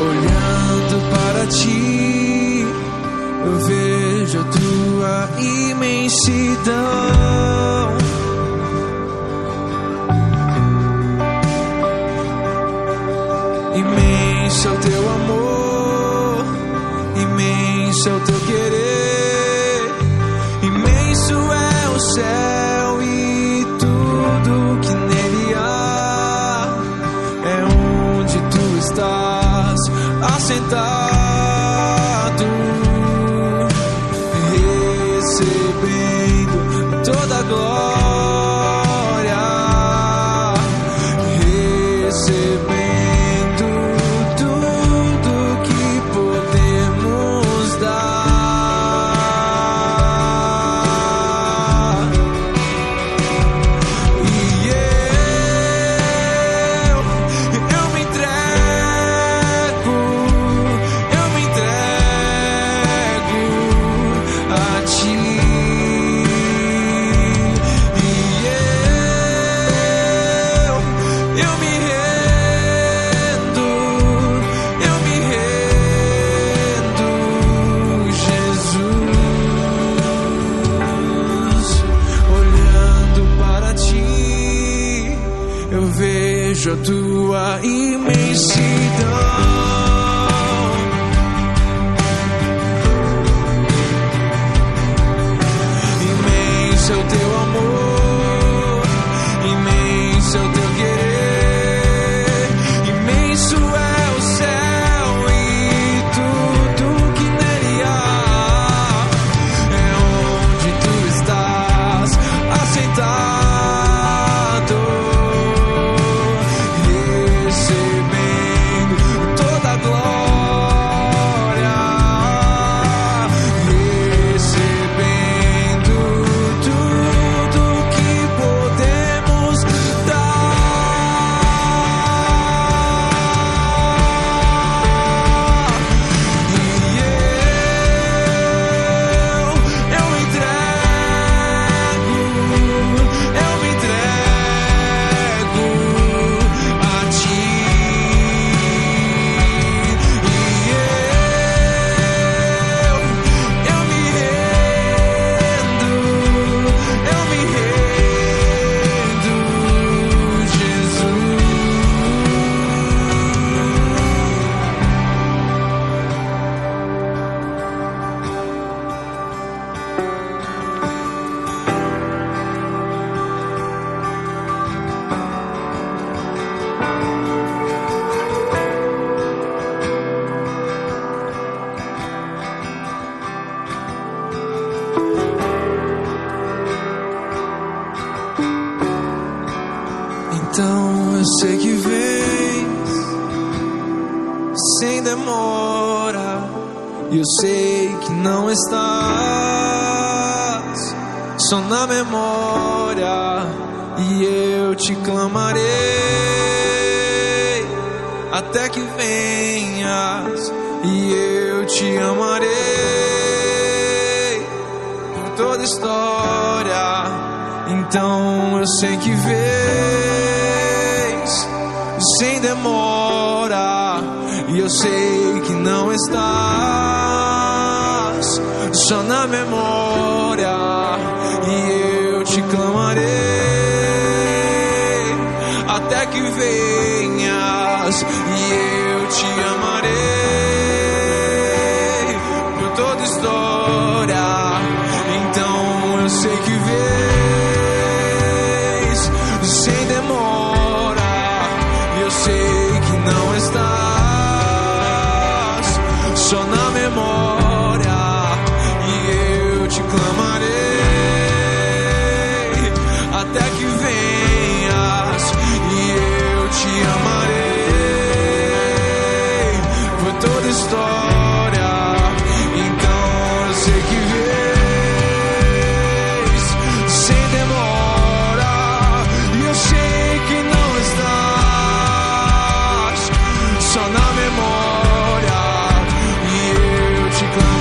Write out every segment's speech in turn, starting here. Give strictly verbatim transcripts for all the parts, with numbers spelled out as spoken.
Olhando para ti, eu vejo a tua imensidão. Imenso é o teu amor, imenso é o teu querer, imenso é o céu e tudo que nele há. É onde tu estás assentado, recebendo toda a glória, recebendo a tua imensidão. Imenso é o teu amor, imenso é o teu querer, imenso é o céu e tudo que nele há. É onde tu estás assentado, então eu sei que vens sem demora, e eu sei que não estás só na memória, e eu te clamarei até que venhas, e eu te amarei por toda história. Então eu sei que vens sem demora, e eu sei que não estás só na memória, e eu te clamarei até que venhas, e eu te amarei por toda história. Então eu sei que vens sem demora, e eu sei que não estás só na memória, e eu te clamarei até que venhas, e eu te amarei por toda história. Então eu sei que vens sem demora, e eu sei que não estás só na memória, e eu te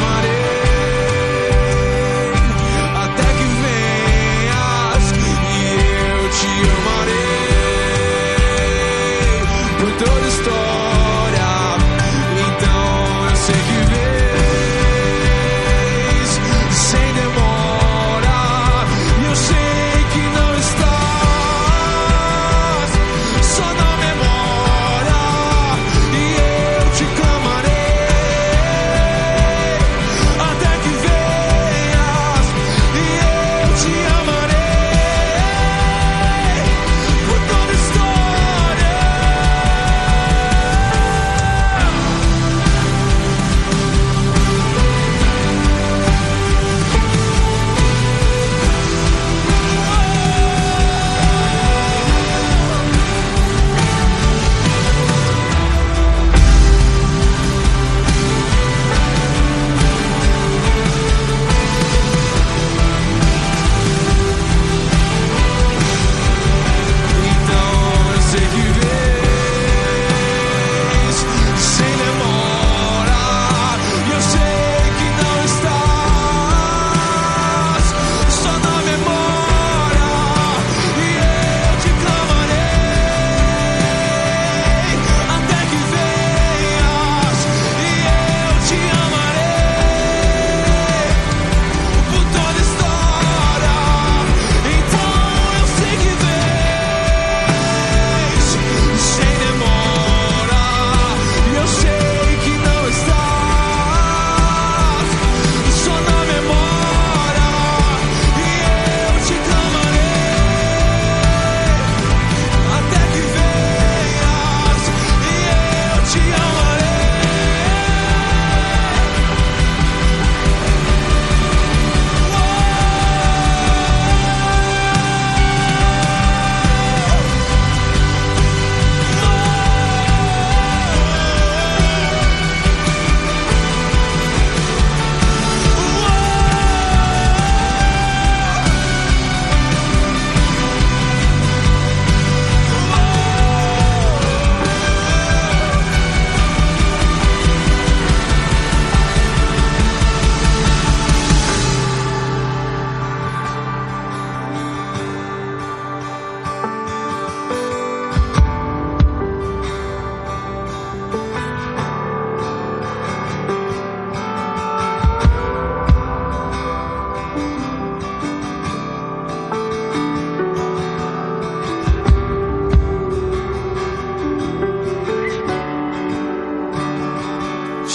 clamarei até que venhas, e eu te amarei por toda história.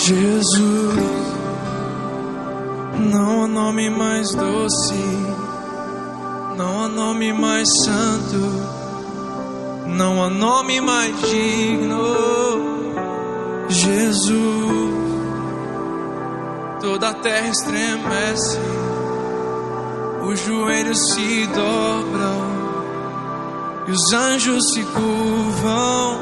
Jesus, não há nome mais doce, não há nome mais santo, não há nome mais digno. Jesus, toda a terra estremece, os joelhos se dobram e os anjos se curvam.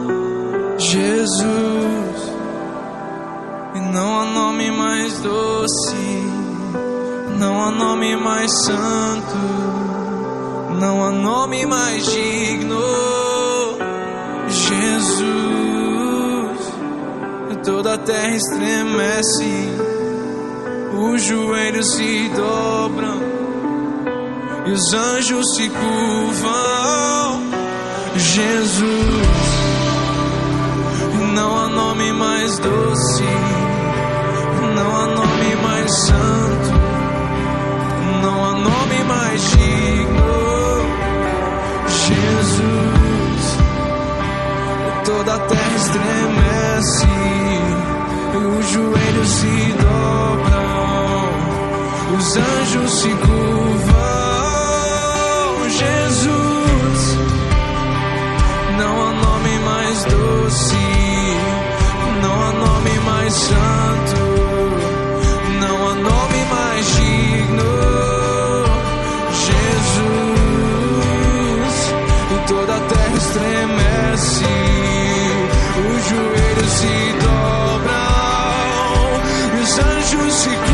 Jesus, e não há nome mais doce, não há nome mais santo, não há nome mais digno. Jesus, e toda a terra estremece, os joelhos se dobram e os anjos se curvam. Jesus, não há nome mais doce, não há nome mais santo, não há nome mais digno. Jesus, toda a terra estremece, os joelhos se dobram, os anjos se curvam. Jesus, não há nome mais doce, não há nome mais santo, não há nome mais digno. Jesus, e toda a terra estremece, os joelhos se dobram e os anjos se curvam.